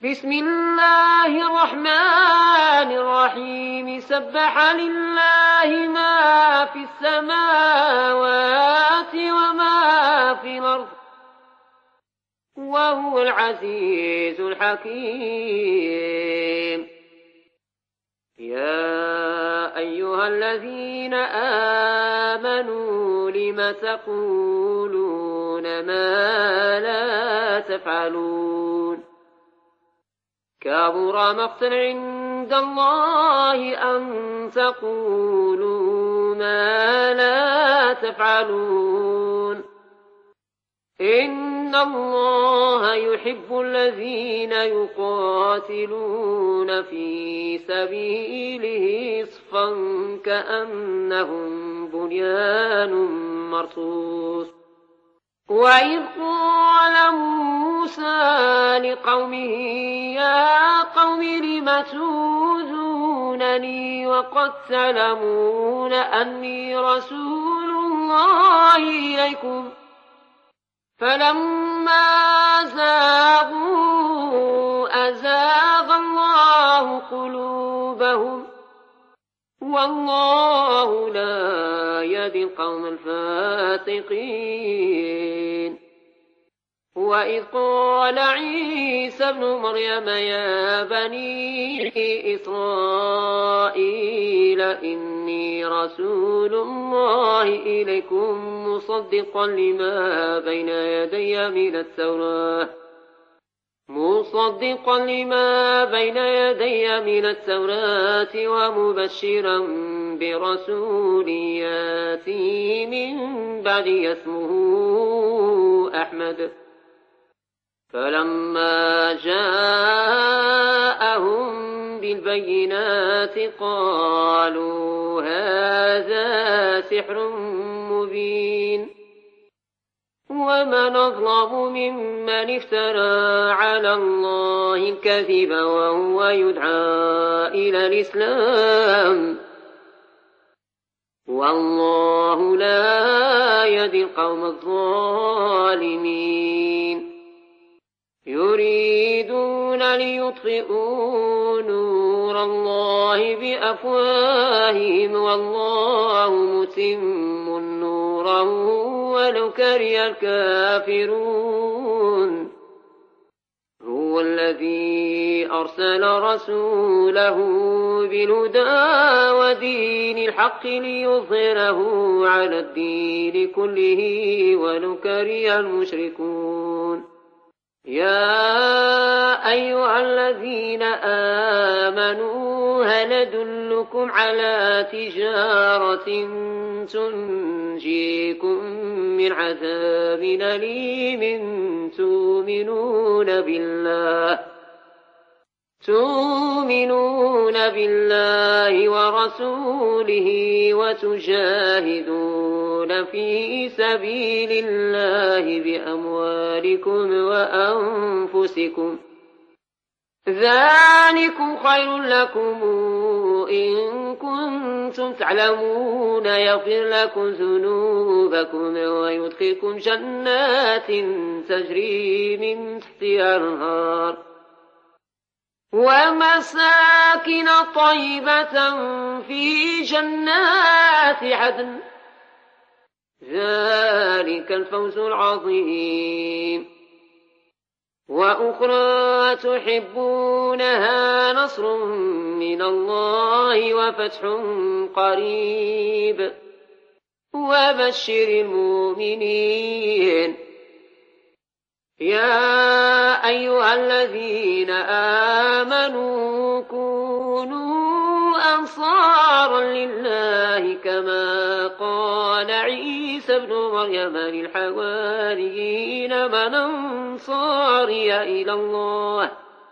بسم الله الرحمن الرحيم سبح لله ما في السماوات وما في الأرض وهو العزيز الحكيم. يا أيها الذين آمنوا لم تقولون ما لا تفعلون كبر مقتا عند الله أن تقولوا ما لا تفعلون إن الله يحب الذين يقاتلون في سبيله صفا كأنهم بنيان مرصوص. وإذ قال موسى لقومه يا قوم لم تؤذونني وقد تعلمون أني رسول الله إليكم فلما زاغوا أزاغ الله قلوبهم والله لا يهدي القوم الفاسقين. وإذ قال عيسى ابن مريم يا بني إسرائيل إني رسول الله إليكم مصدقا لما بين يدي من التوراة ومبشرا برسول ياتي من بعد اسمه أحمد. فلما جاءهم بالبينات قالوا هذا سحر مبين ومن أظلم ممن افترى على الله الكذب وهو يدعى إلى الإسلام والله لا يهدي القوم الظالمين. يريدون ليطفئوا نور الله بأفواههم والله متم نوره ولو كره الكافرون. هو الذي أرسل رسوله بالهدى ودين الحق ليظهره على الدين كله ولو كره المشركون. يا أيها الذين آمنوا هل أدلكم على تجارة تنجيكم من عذاب أليم تؤمنون بالله ورسوله وتجاهدون في سبيل الله بأموالكم وأنفسكم ذلكم خير لكم إن كنتم تعلمون يغفر لكم ذنوبكم ويدخلكم جنات تجري من تحتها الأنهار ومساكن طيبة في جنات عدن ذلك الفوز العظيم. وأخرى تحبونها نصر من الله وفتح قريب وبشر المؤمنين. يا أيها الذين آمنوا كونوا أنصارا لله كما قال عيسى ابن مريم للحواريين من أنصاري إلى الله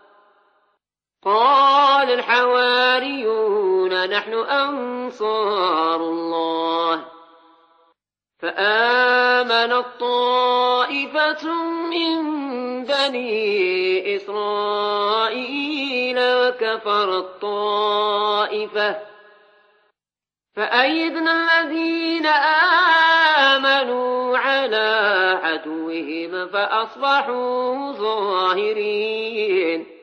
قال الحواريون نحن أنصار الله. فآمنت طائفة من بني إسرائيل وكفرت طائفة فأيدنا الذين آمنوا على عدوهم فأصبحوا ظاهرين